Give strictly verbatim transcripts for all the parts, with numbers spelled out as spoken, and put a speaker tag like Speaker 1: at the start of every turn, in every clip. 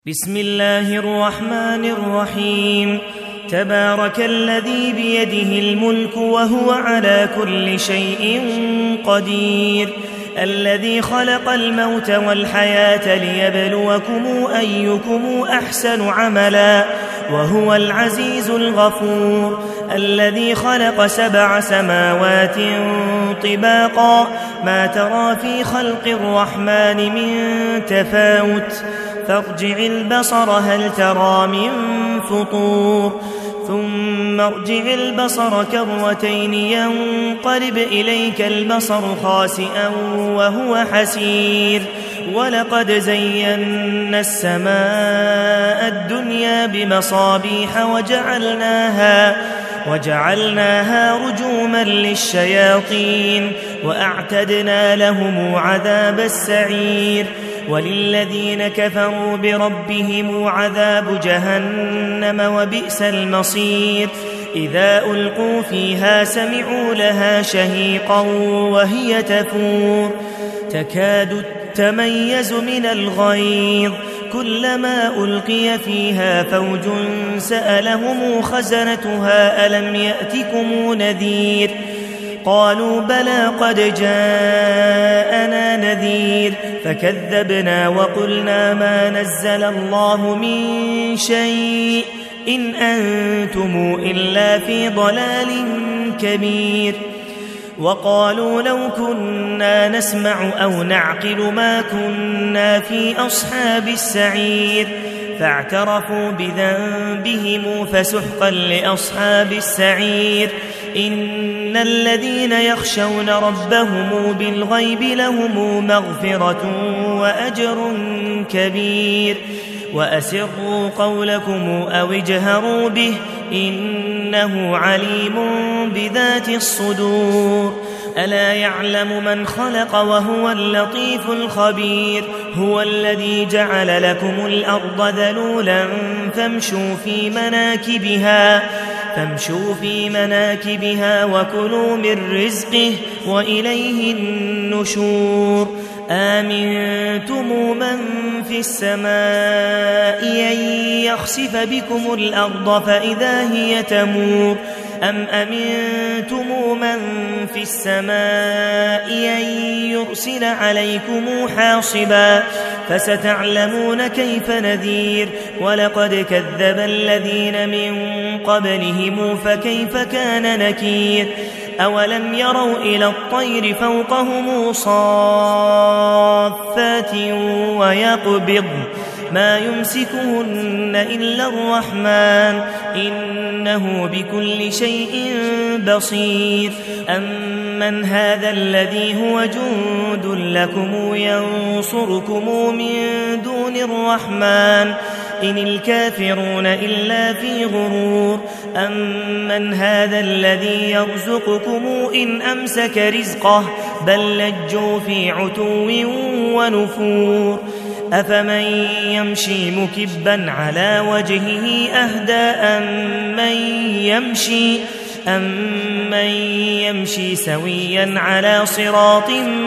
Speaker 1: بسم الله الرحمن الرحيم. تبارك الذي بيده الملك وهو على كل شيء قدير، الذي خلق الموت والحياة ليبلوكم أيكم أحسن عملا وهو العزيز الغفور، الذي خلق سبع سماوات طباقا ما ترى في خلق الرحمن من تفاوت، فارجع البصر هل ترى من فطور، ثم ارجع البصر كرتين ينقلب إليك البصر خاسئا وهو حسير، ولقد زينا السماء الدنيا بمصابيح وجعلناها وجعلناها رجوما للشياطين وأعتدنا لهم عذاب السعير، وللذين كفروا بربهم عذاب جهنم وبئس المصير، إذا ألقوا فيها سمعوا لها شهيقا وهي تفور، تكاد تميز من الغيظ، كلما ألقي فيها فوج سألهم خزنتها ألم يأتكم نذير، قالوا بلى قد جاءنا نذير، فكذبنا وقلنا ما نزل الله من شيء إن أنتم إلا في ضلال كبير، وقالوا لو كنا نسمع أو نعقل ما كنا في أصحاب السعير، فاعترفوا بذنبهم فسحقا لأصحاب السعير، إن الذين يخشون ربهم بالغيب لهم مغفرة وأجر كبير، وأسروا قولكم أو اجهروا به إنه عليم بذات الصدور، ألا يعلم من خلق وهو اللطيف الخبير، هو الذي جعل لكم الأرض ذلولا فامشوا في مناكبها فامشوا في مناكبها وكلوا من رزقه وإليه النشور، آمنتم من في السماء أن يخسف بكم الأرض فإذا هي تمور، أم أمنتم من في السماء أن يرسل عليكم حاصبا، فستعلمون كيف نذير، ولقد كذب الذين من قبلهم فكيف كان نكير، أولم يروا إلى الطير فوقهم صافات ويقبض ما يمسكهن إلا الرحمن إنه بكل شيء بصير، أمن هذا الذي هو جند لكم ينصركم من دون الرحمن إن الكافرون إلا في غرور، أمن هذا الذي يرزقكم إن أمسك رزقه بل لجوا في عتو ونفور، أفمن يمشي مكبا على وجهه أهدى أمن يمشي أمن يمشي سويا على صراط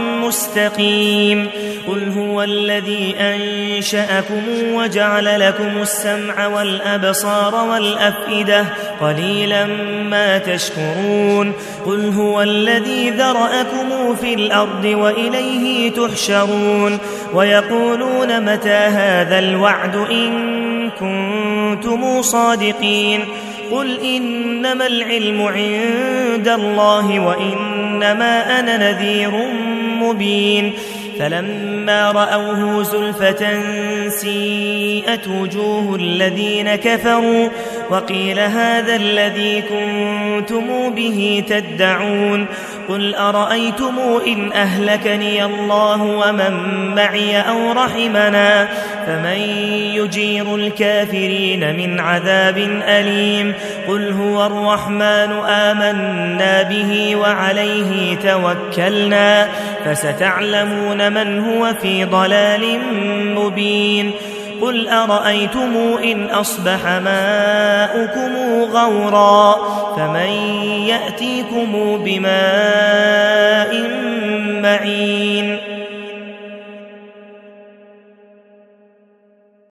Speaker 1: مستقيم، قل هو الذي أنشأكم وجعل لكم السمع والأبصار والأفئدة قليلا ما تشكرون، قل هو الذي ذرأكم في الأرض وإليه تحشرون، ويقولون متى هذا الوعد إن كنتم صادقين، قل إنما العلم عند الله وإنما أنا نذير مبين، فلما رأوه زلفة سيئت وجوه الذين كفروا وقيل هذا الذي كنتم به تدعون، قل أرأيتم إن أهلكني الله ومن معي أو رحمنا فمن يجير الكافرين من عذاب أليم، قل هو الرحمن آمنا به وعليه توكلنا، فستعلمون من هو في ضلال مبين، قل أرأيتم إن أصبح ماؤكم غورا فمن يأتيكم بماء معين.